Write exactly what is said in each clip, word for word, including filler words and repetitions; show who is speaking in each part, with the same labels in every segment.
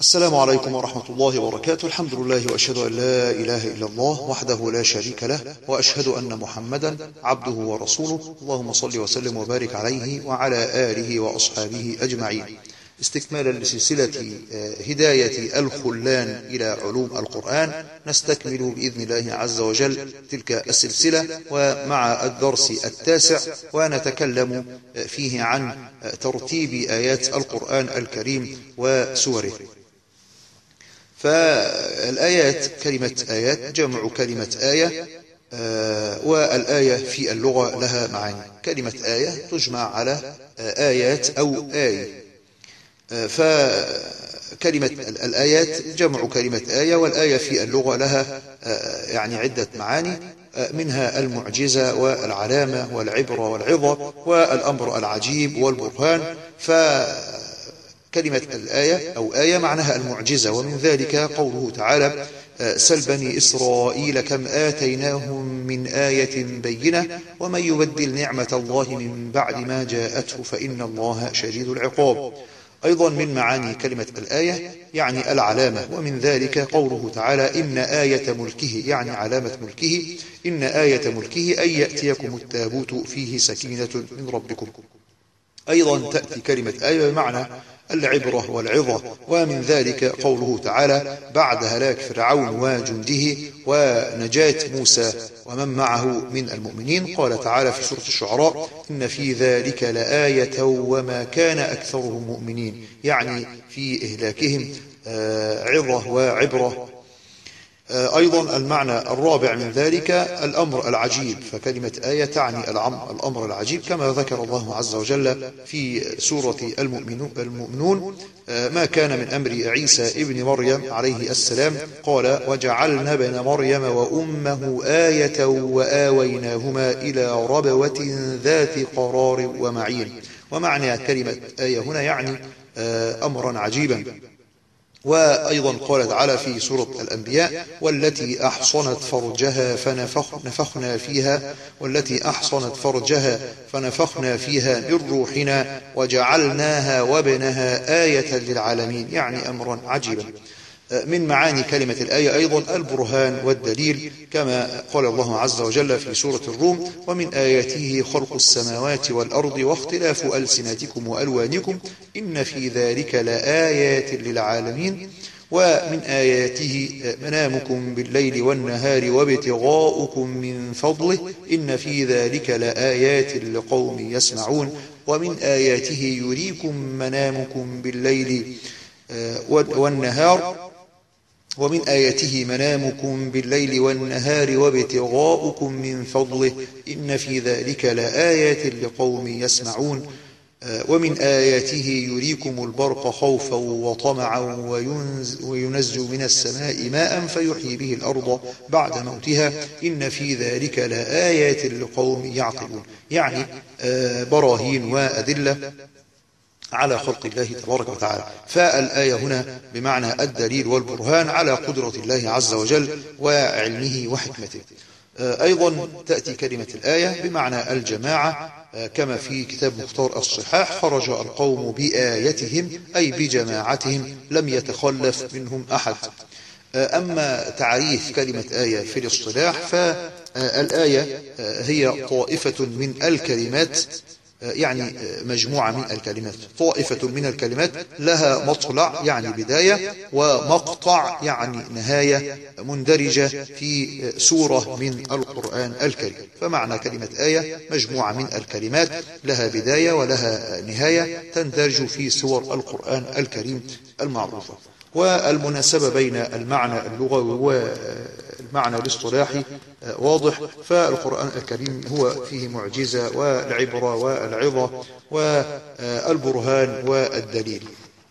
Speaker 1: السلام عليكم ورحمة الله وبركاته. الحمد لله وأشهد أن لا إله إلا الله وحده لا شريك له، وأشهد أن محمدا عبده ورسوله. اللهم صل وسلم وبارك عليه وعلى آله وأصحابه أجمعين. استكمالا لسلسلة هداية الخلان إلى علوم القرآن، نستكمل بإذن الله عز وجل تلك السلسلة ومع الدرس التاسع، ونتكلم فيه عن ترتيب آيات القرآن الكريم وسوره. فالآيات كلمة آيات جمع كلمة آية، والآية في اللغة لها معاني. كلمة آية تجمع على آيات أو آي، فكلمة الآيات جمع كلمة آية، والآية في اللغة لها يعني عدة معاني، منها المعجزة والعلامة والعبرة والعظة والأمر العجيب والبرهان. فكلمة الآية أو آية معناها المعجزة، ومن ذلك قوله تعالى: سل بني إسرائيل كم آتيناهم من آية بينة ومن يبدل نعمة الله من بعد ما جاءته فإن الله شديد العقاب. أيضا من معاني كلمة الآية يعني العلامة، ومن ذلك قوله تعالى: إن آية ملكه، يعني علامة ملكه. إن آية ملكه أن يأتيكم التابوت فيه سكينة من ربكم. أيضا تأتي كلمة آية بمعنى العبرة والعظة، ومن ذلك قوله تعالى بعد هلاك فرعون وجنده ونجاة موسى ومن معه من المؤمنين، قال تعالى في سورة الشعراء: إن في ذلك لآية وما كان أكثرهم مؤمنين، يعني في إهلاكهم عظة وعبرة. أيضا المعنى الرابع من ذلك الأمر العجيب، فكلمة آية تعني الأمر العجيب، كما ذكر الله عز وجل في سورة المؤمنون: ما كان من أمر عيسى ابن مريم عليه السلام، قال: وجعلنا ابن مريم وأمه آية وآويناهما إلى ربوة ذات قرار ومعين. ومعنى كلمة آية هنا يعني أمرا عجيبا. وأيضا قال تعالى في سورة الأنبياء: والتي أحصنت فرجها فنفخنا فيها والتي أحصنت فرجها فنفخنا فيها من روحنا وجعلناها وابنها آية للعالمين، يعني أمرا عجيبا. من معاني كلمة الآية أيضا البرهان والدليل، كما قال الله عز وجل في سورة الروم: ومن آياته خلق السماوات والأرض واختلاف ألسنتكم وألوانكم إن في ذلك لآيات للعالمين. ومن آياته منامكم بالليل والنهار وابتغاؤكم من فضله إن في ذلك لآيات لقوم يسمعون. ومن آياته يريكم منامكم بالليل والنهار ومن آياته منامكم بالليل والنهار وابتغاؤكم من فضله إن في ذلك لآيات لقوم يسمعون. ومن آياته يريكم البرق خوفا وطمعا وينزل من السماء ماء فيحيي به الأرض بعد موتها إن في ذلك لآيات لقوم يعقلون، يعني براهين وأدلة على خلق الله تبارك وتعالى. فالآية هنا بمعنى الدليل والبرهان على قدرة الله عز وجل وعلمه وحكمته. أيضا تأتي كلمة الآية بمعنى الجماعة، كما في كتاب مختار الصحاح: خرج القوم بآيتهم، أي بجماعتهم لم يتخلف منهم أحد. أما تعريف كلمة آية في الاصطلاح، فالآية هي طائفة من الكلمات، يعني مجموعة من الكلمات، طائفة من الكلمات لها مطلع يعني بداية، ومقطع يعني نهاية، مندرجة في سورة من القرآن الكريم. فمعنى كلمة آية مجموعة من الكلمات لها بداية ولها نهاية، تندرج في سور القرآن الكريم المعروفة. والمناسبة بين المعنى اللغوي والمعنى الاصطلاحي واضح، فالقرآن الكريم هو فيه معجزة والعبرة والعظة والبرهان والدليل.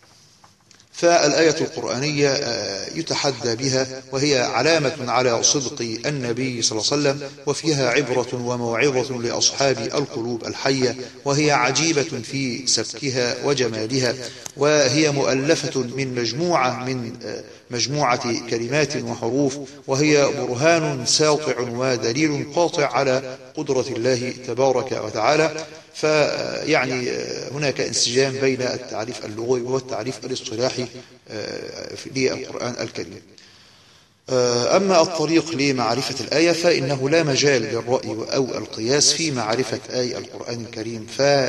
Speaker 1: فالآية القرآنية يتحدى بها، وهي علامة على صدق النبي صلى الله عليه وسلم، وفيها عبرة وموعظة لأصحاب القلوب الحية، وهي عجيبة في سبكها وجمالها، وهي مؤلفة من مجموعة من مجموعة كلمات وحروف، وهي برهان ساطع ودليل قاطع على قدرة الله تبارك وتعالى. فيعني هناك انسجام بين التعريف اللغوي والتعريف الاصطلاحي للقرآن الكريم. أما الطريق لمعرفة الآية فإنه لا مجال للرأي أو القياس في معرفة آية القرآن الكريم،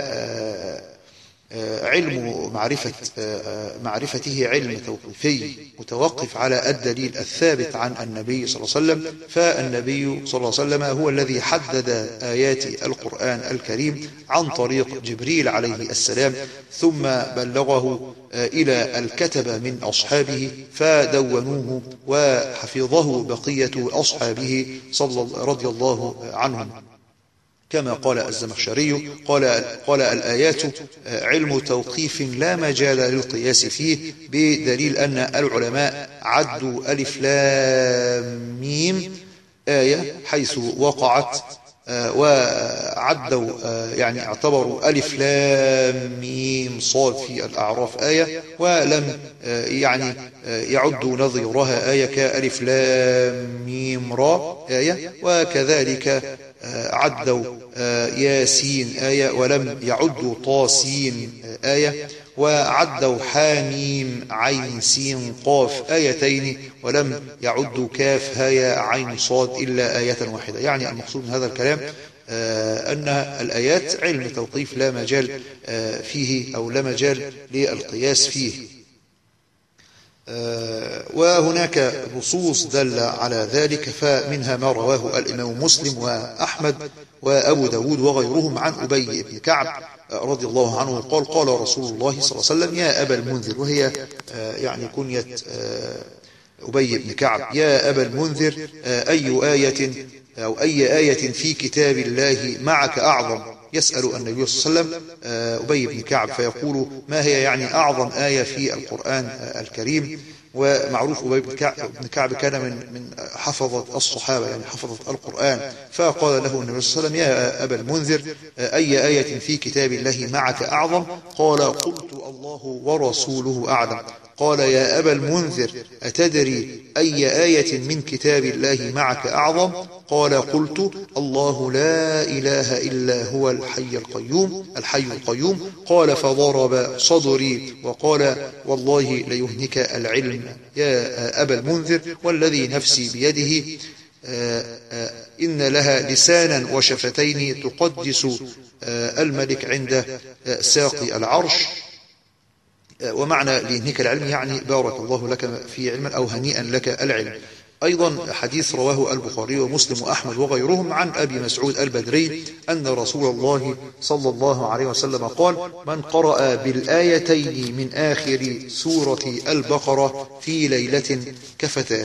Speaker 1: فعلم معرفة معرفته علم توقيفي متوقف على الدليل الثابت عن النبي صلى الله عليه وسلم، فالنبي صلى الله عليه وسلم هو الذي حدد آيات القرآن الكريم عن طريق جبريل عليه السلام، ثم بلغه إلى الكتبة من أصحابه فدونوه وحفظه بقية أصحابه رضي الله عنهم، كما قال الزمخشري قال, قال الآيات علم توقيف لا مجال للقياس فيه، بدليل أن العلماء عدوا ألف لام ميم آية حيث وقعت، وعدوا يعني اعتبروا ألف لام ميم صاد في الأعراف آية، ولم يعني يعدوا نظيرها آية كألف لام ميم را آية، وكذلك عدوا ياسين آية ولم يعدوا طاسين آية، وعدوا حاميم عين سين قاف آيتين ولم يعدوا كاف هاء عين صاد إلا آية واحدة. يعني المقصود من هذا الكلام أن الآيات علم توقيف لا مجال فيه أو لا مجال للقياس فيه، وهناك نصوص دل على ذلك، فمنها ما رواه الإمام مسلم وأحمد وأبو داود وغيرهم عن أبي بن كعب رضي الله عنه قال قال رسول الله صلى الله عليه وسلم يا أبا المنذر، وهي يعني كنية أبي بن كعب، يا أبا المنذر أي آية أو أي آية في كتاب الله معك أعظم؟ يسأل النبي صلى الله عليه وسلم أبي بن كعب فيقول ما هي يعني أعظم آية في القرآن الكريم؟ ومعروف أبي بن كعب كان من من حفظة الصحابة، يعني حفظة القرآن، فقال له النبي صلى الله عليه وسلم يا أبا المنذر أي آية في كتاب الله معك أعظم؟ قال قلت الله ورسوله أعلم. قال يا أبا المنذر أتدري أي آية من كتاب الله معك أعظم؟ قال قلت الله لا إله إلا هو الحي القيوم الحي القيوم. قال فضرب صدري وقال والله ليهنك العلم يا أبا المنذر والذي نفسي بيده إن لها لسانا وشفتين تقدس الملك عند ساق العرش. ومعنى ليهنك العلم يعني بارك الله لك في علم أو هنيئا لك العلم. أيضا حديث رواه البخاري ومسلم وأحمد وغيرهم عن أبي مسعود البدري أن رسول الله صلى الله عليه وسلم قال من قرأ بالآيتين من آخر سورة البقرة في ليلة كفتاه.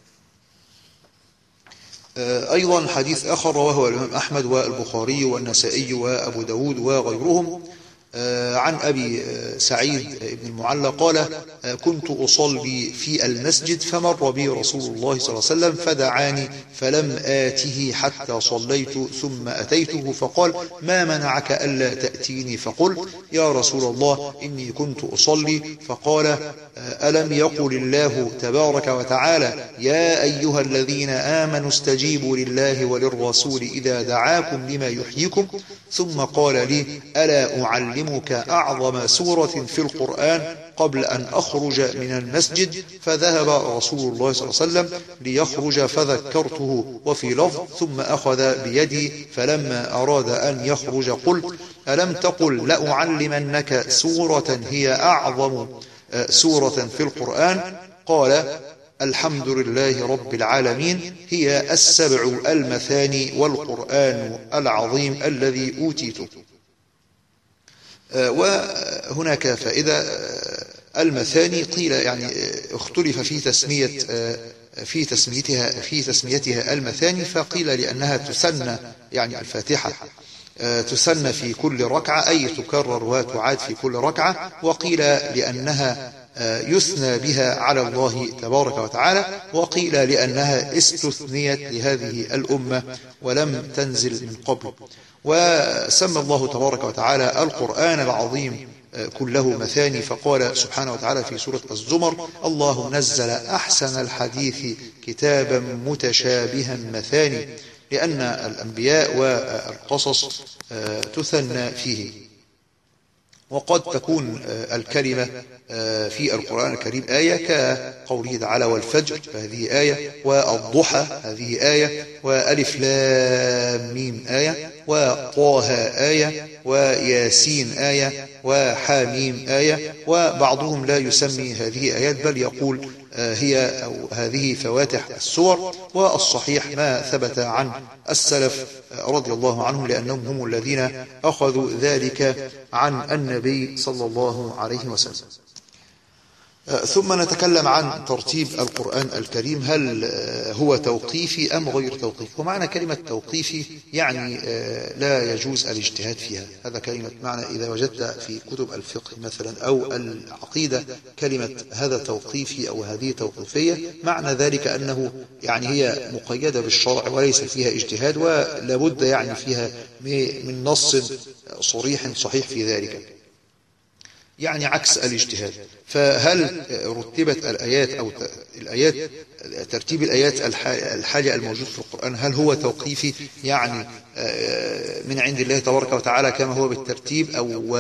Speaker 1: أيضا حديث آخر رواه الإمام أحمد والبخاري والنسائي وأبو داود وغيرهم عن أبي سعيد بن المعلى قال كنت أصلي في المسجد فمر بي رسول الله صلى الله عليه وسلم فدعاني فلم آته حتى صليت ثم أتيته فقال ما منعك ألا تأتيني؟ فقلت يا رسول الله إني كنت أصلي. فقال ألم يقل الله تبارك وتعالى يا أيها الذين آمنوا استجيبوا لله وللرسول إذا دعاكم لما يحييكم؟ ثم قال لي ألا أعلمك أعظم سورة في القرآن قبل أن أخرج من المسجد؟ فذهب رسول الله صلى الله عليه وسلم ليخرج فذكرته وفي لفظ ثم أخذ بيدي فلما أراد أن يخرج قلت ألم تقل لأعلمنك سورة هي أعظم سورة في القرآن؟ قال الحمد لله رب العالمين هي السبع المثاني والقرآن العظيم الذي أوتيته. وهناك فائدة المثاني قيل يعني اختلف في تسمية في تسميتها في تسميتها المثاني، فقيل لأنها تسنى يعني الفاتحة تسنى في كل ركعة أي تكرر وتعاد في كل ركعة، وقيل لأنها يثنى بها على الله تبارك وتعالى، وقيل لأنها استثنيت لهذه الأمة ولم تنزل من قبل. وسمى الله تبارك وتعالى القرآن العظيم كله مثاني، فقال سبحانه وتعالى في سورة الزمر الله نزل أحسن الحديث كتابا متشابها مثاني لأن الأنبياء والقصص تثنى فيه. وقد تكون الكلمة في القرآن الكريم آية كقوله تعالى والفجر فهذه آية، والضحى هذه آية، وألف لام ميم آية، وطه آية، وياسين آية، وحاميم آية. وبعضهم لا يسمي هذه آيات بل يقول هي أو هذه فواتح السور. والصحيح ما ثبت عن السلف رضي الله عنهم لأنهم هم الذين أخذوا ذلك عن النبي صلى الله عليه وسلم. ثم نتكلم عن ترتيب القرآن الكريم، هل هو توقيفي أم غير توقيفي؟ ومعنى كلمة توقيفي يعني لا يجوز الاجتهاد فيها، هذا كلمة معنى. إذا وجدت في كتب الفقه مثلا أو العقيدة كلمة هذا توقيفي أو هذه توقيفية، معنى ذلك أنه يعني هي مقيدة بالشرع وليس فيها اجتهاد، ولابد يعني فيها من نص صريح صحيح في ذلك، يعني عكس الاجتهاد. فهل رتبت الآيات أو الآيات ترتيب الآيات الحاجة الموجود في القرآن هل هو توقيفي يعني من عند الله تبارك وتعالى كما هو بالترتيب، أو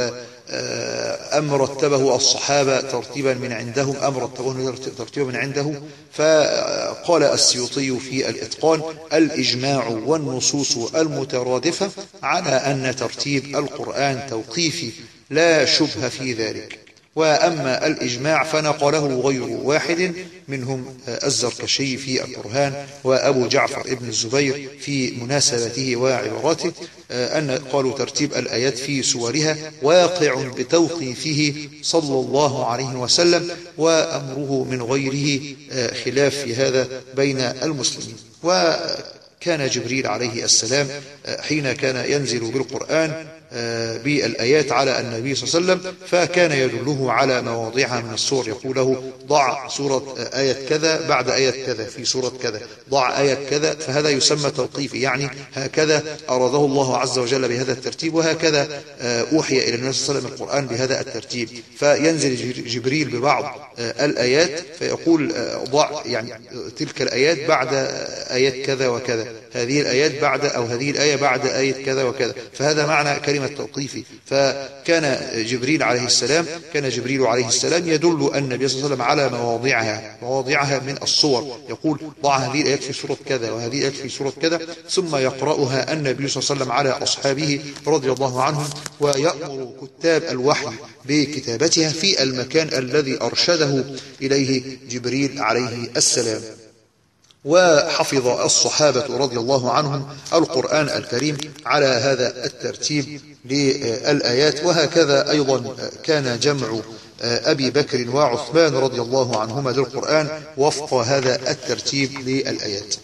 Speaker 1: أم رتبه الصحابة ترتيبا من عندهم أم رتبه ترتيبا من عنده؟ فقال السيوطي في الإتقان الإجماع والنصوص المترادفة على أن ترتيب القرآن توقيفي لا شبه في ذلك. وأما الإجماع فنقله غير واحد منهم الزركشي في البرهان وأبو جعفر ابن الزبير في مناسبته وعبارته أن قالوا ترتيب الآيات في سورها واقع بتوقيفه صلى الله عليه وسلم، وأمره من غيره خلاف في هذا بين المسلمين. وكان جبريل عليه السلام حين كان ينزل بالقرآن بالآيات على النبي صلى الله عليه وسلم فكان يدله على مواضعها من السور، يقول له ضع سورة آية كذا بعد آية كذا في سورة كذا، ضع آية كذا، فهذا يسمى توقيفي، يعني هكذا أراده الله عز وجل بهذا الترتيب، وهكذا أوحي إلى النبي صلى الله عليه وسلم القرآن بهذا الترتيب. فينزل جبريل ببعض الآيات فيقول ضع يعني تلك الآيات بعد آيات كذا وكذا، هذه الآيات بعد أو هذه الآية بعد آية كذا وكذا، فهذا معنى كلمة توقيفي. فكان جبريل عليه السلام كان جبريل عليه السلام يدل النبي صلى الله عليه وسلم على مواضعها مواضعها من الصور، يقول ضع هذه الآيات في سورة كذا وهذه الآيات في سورة كذا، ثم يقرأها النبي صلى الله عليه وسلم على أصحابه رضي الله عنهم، ويأمر كتاب الوحي بكتابتها في المكان الذي أرشده إليه جبريل عليه السلام. وحفظ الصحابة رضي الله عنهم القرآن الكريم على هذا الترتيب للآيات. وهكذا أيضا كان جمع أبي بكر وعثمان رضي الله عنهما للقرآن وفق هذا الترتيب للآيات.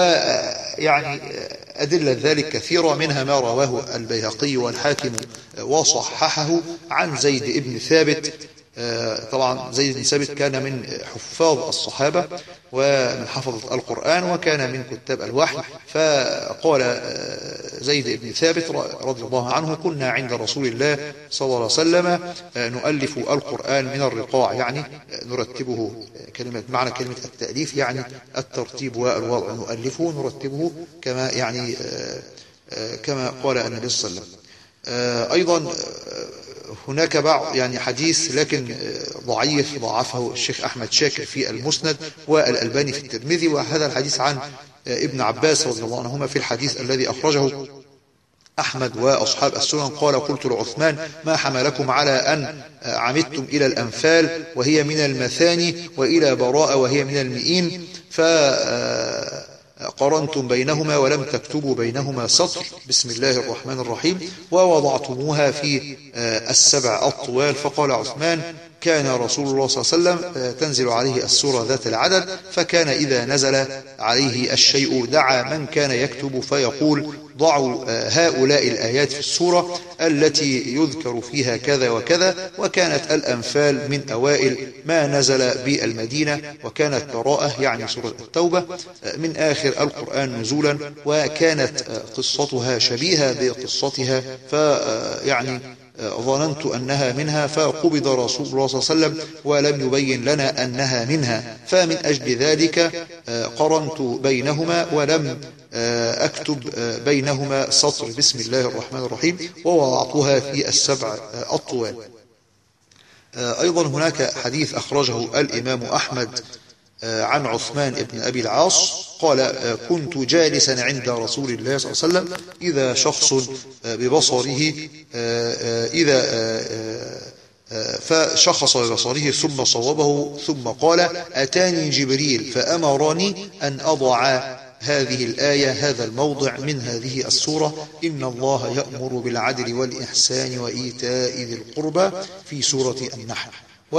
Speaker 1: ويعني أدلة ذلك كثيرة، منها ما رواه البيهقي والحاكم وصححه عن زيد بن ثابت. طبعا زيد بن ثابت كان من حفاظ الصحابة ومن حفظة القرآن وكان من كتاب الوحي. فقال زيد بن ثابت رضي الله عنه كنا عند رسول الله صلى الله عليه وسلم نؤلف القرآن من الرقاع، يعني نرتبه، كلمة معنى كلمة التأليف يعني الترتيب والوضع، نؤلفه نرتبه كما يعني كما قال النبي صلى الله عليه وسلم. أيضا هناك بعض يعني حديث لكن ضعيف ضعفه الشيخ أحمد شاكر في المسند والألباني في الترمذي، وهذا الحديث عن ابن عباس رضي الله عنهما في الحديث الذي أخرجه أحمد وأصحاب السنن قال قلت لعثمان ما حملكم على أن عمدتم إلى الأنفال وهي من المثاني وإلى براء وهي من المئين فقرنتم بينهما ولم تكتبوا بينهما سطر بسم الله الرحمن الرحيم ووضعتموها في السبع الطوال. فقال عثمان كان رسول الله صلى الله عليه وسلم تنزل عليه السورة ذات العدد، فكان إذا نزل عليه الشيء دعا من كان يكتب فيقول ضعوا هؤلاء الآيات في السورة التي يذكر فيها كذا وكذا. وكانت الأنفال من أوائل ما نزل بالمدينة، وكانت براءة يعني سورة التوبة من آخر القرآن نزولا، وكانت قصتها شبيهة بقصتها، فيعني ظننت أنها منها فقبض رسول الله صلى الله عليه وسلم ولم يبين لنا أنها منها، فمن أجل ذلك قرنت بينهما ولم أكتب بينهما سطر بسم الله الرحمن الرحيم ووضعتها في السبع الطوال. أيضا هناك حديث أخرجه الإمام أحمد عن عثمان بن أبي العاص قال: كنت جالسا عند رسول الله صلى الله عليه وسلم إذا شخص ببصره إذا فشخص ببصره ثم صوبه ثم قال: أتاني جبريل فأمرني أن أضع هذه الآية هذا الموضع من هذه السورة: إن الله يأمر بالعدل والإحسان وإيتاء ذي القربى في سورة النحل.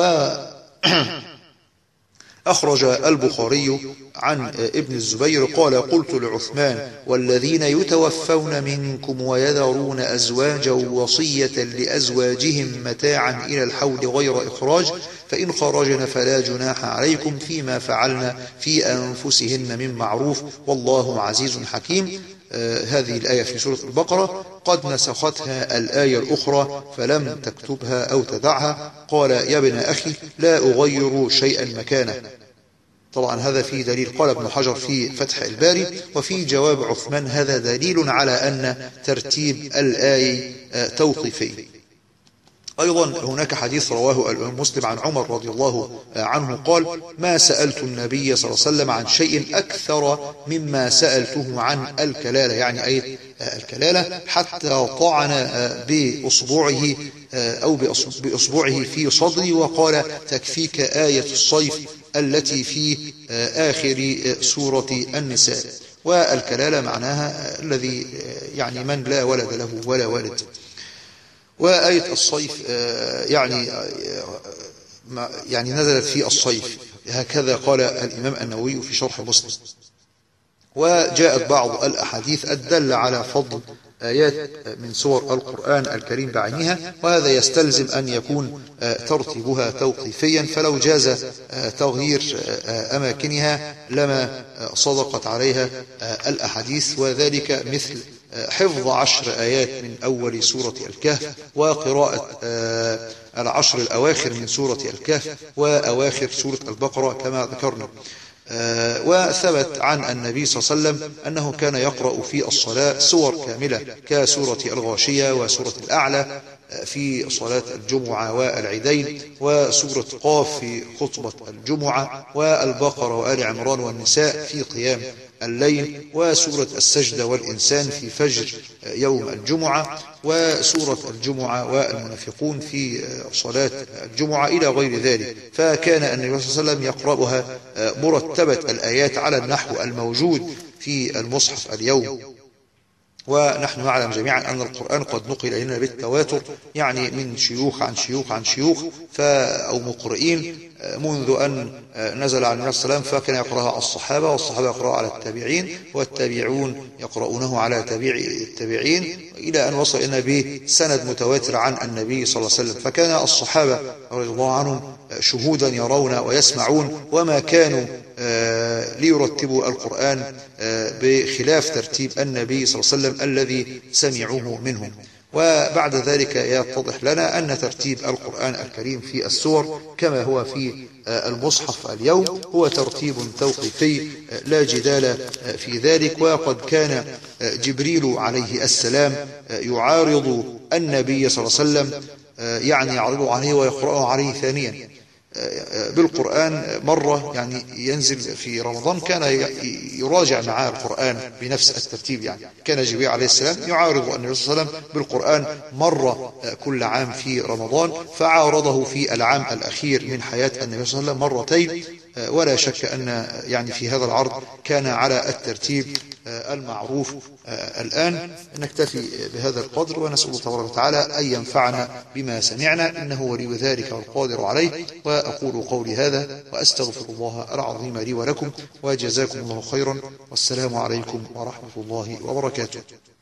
Speaker 1: وأخرج البخاري عن ابن الزبير قال: قلت لعثمان: والذين يتوفون منكم ويذرون أزواجا وصية لأزواجهم متاعا إلى الحول غير إخراج فإن خرجن فلا جناح عليكم فيما فعلن في أنفسهن من معروف والله عزيز حكيم. آه هذه الآية في سورة البقرة قد نسختها الآية الأخرى فلم تكتبها أو تدعها. قال: يا ابن أخي لا أغير شيئا مكانه. طبعا هذا فيه دليل. قال ابن حجر في فتح الباري: وفي جواب عثمان هذا دليل على أن ترتيب الآية توقيفي. أيضا هناك حديث رواه الإمام مسلم عن عمر رضي الله عنه قال: ما سألت النبي صلى الله عليه وسلم عن شيء أكثر مما سألته عن الكلالة، يعني أي الكلالة، حتى طعن بأصبعه أو بأصبعه في صدري وقال: تكفيك آية الصيف التي في آخر سورة النساء. والكلالة معناها الذي يعني من لا ولد له ولا والد. وآية الصيف يعني يعني نزلت في الصيف، هكذا قال الإمام النووي في شرح مسلم. وجاءت بعض الأحاديث الدالة على فضل آيات من سور القرآن الكريم بعينها، وهذا يستلزم أن يكون ترتيبها توقيفيا، فلو جاز تغيير أماكنها لما صدقت عليها الأحاديث، وذلك مثل حفظ عشر آيات من أول سورة الكهف، وقراءة العشر الأواخر من سورة الكهف، وأواخر سورة البقرة كما ذكرنا. وثبت عن النبي صلى الله عليه وسلم أنه كان يقرأ في الصلاة سور كاملة كسورة الغاشية وسورة الأعلى في صلاة الجمعة والعيدين، وسورة قاف في خطبة الجمعة، والبقرة وآل عمران والنساء في قيام الليل، وسورة السجدة والإنسان في فجر يوم الجمعة، وسورة الجمعة والمنافقون في صلاة الجمعة إلى غير ذلك. فكان النبي صلى الله عليه وسلم يقرأها مرتبة الآيات على النحو الموجود في المصحف اليوم. ونحن نعلم جميعا أن القرآن قد نقل إلينا بالتواتر، يعني من شيوخ عن شيوخ عن شيوخ أو مقرئين منذ أن نزل عن النبي صلى الله عليه وسلم، فكان يقرأها الصحابة، والصحابة يقرأها على التابعين، والتابعون يقرؤونه على تابع التابعين، إلى أن وصل إلينا بسند متواتر عن النبي صلى الله عليه وسلم. فكان الصحابة رضي الله عنهم شهودا يرون ويسمعون، وما كانوا ليرتبوا القرآن بخلاف ترتيب النبي صلى الله عليه وسلم الذي سمعوه منهم. وبعد ذلك يتضح لنا أن ترتيب القرآن الكريم في السور كما هو في المصحف اليوم هو ترتيب توقيفي لا جدال في ذلك. وقد كان جبريل عليه السلام يعارض النبي صلى الله عليه وسلم، يعني يعرضه عليه ويقرأه عليه ثانيا بالقرآن مرة، يعني ينزل في رمضان كان يراجع معاه القرآن بنفس الترتيب، يعني كان جبريل عليه السلام يعارض النبي صلى الله عليه وسلم بالقرآن مرة كل عام في رمضان، فعارضه في العام الأخير من حياة النبي صلى الله عليه وسلم مرتين. ولا شك أن يعني في هذا العرض كان على الترتيب المعروف. الآن نكتفي بهذا القدر، ونسأل الله تبارك وتعالى أن ينفعنا بما سمعنا، إنه ولي ذلك والقادر عليه. وأقول قولي هذا وأستغفر الله العظيم لي ولكم، وجزاكم الله خيرا، والسلام عليكم ورحمة الله وبركاته.